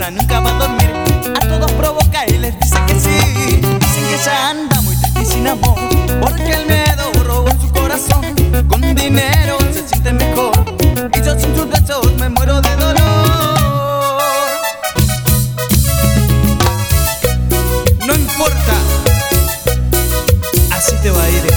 casa nunca va a dormir. A todos provoca y les dice que sí. Dicen que ella anda muy triste y sin amor, porque el miedo robó su corazón. Con dinero se siente mejor, y yo sin sus besos me muero de dolor. No importa, así te va a ir.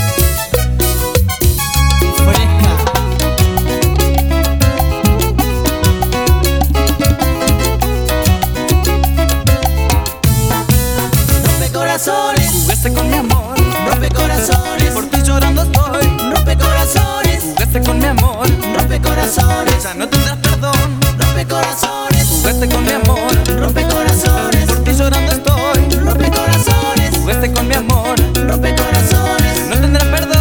Jugaste con mi amor, rompe corazones. Por ti llorando estoy, rompe corazones. Jugaste con mi amor, rompe corazones. ya no tendrás perdón. Rompe corazones. Jugaste con mi amor, rompe corazones. Por ti llorando estoy, rompe corazones. Jugaste con mi amor, rompe corazones. no tendrás perdón.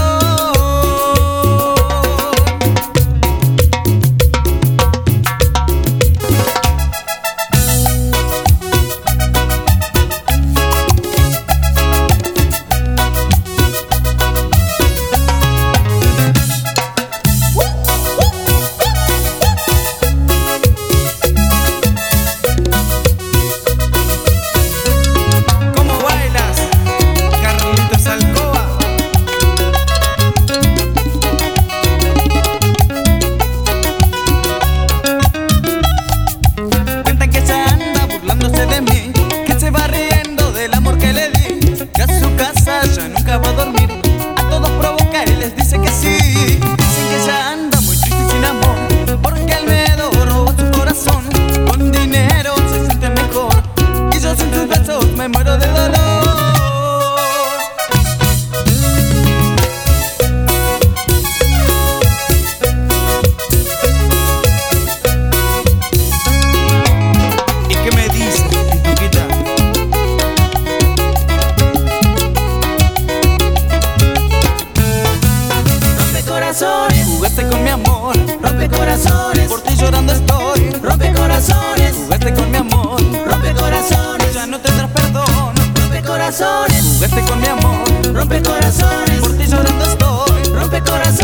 De mí, que se va riendo del amor que le di, que a su casa ya nunca va a dormir. A todos provoca y les dice que sí. Dicen que ella anda muy triste y sin amor, porque el miedo robó su corazón. Con dinero se siente mejor, y yo sin tus besos me muero de dolor. Jugaste con mi amor, rompe corazones. Por ti llorando estoy, rompe corazones. Jugaste con mi amor, rompe corazones. ya no tendrás perdón. Rompe corazones. Jugaste con mi amor, rompe corazones. Por ti llorando estoy, rompe corazones.